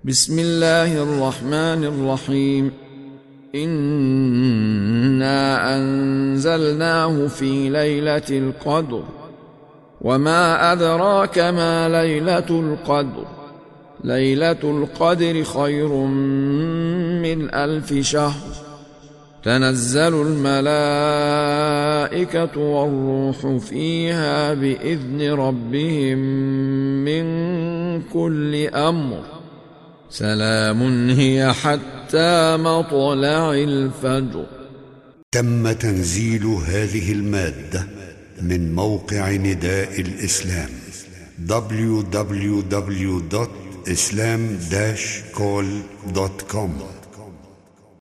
بسم الله الرحمن الرحيم. إنا أنزلناه في ليلة القدر، وما أدراك ما ليلة القدر. ليلة القدر خير من 1000 شهر. تنزل الملائكة والروح فيها بإذن ربهم من كل أمر. سلام هي حتى مطلع الفجر. تم تنزيل هذه المادة من موقع نداء الإسلام www.islam-call.com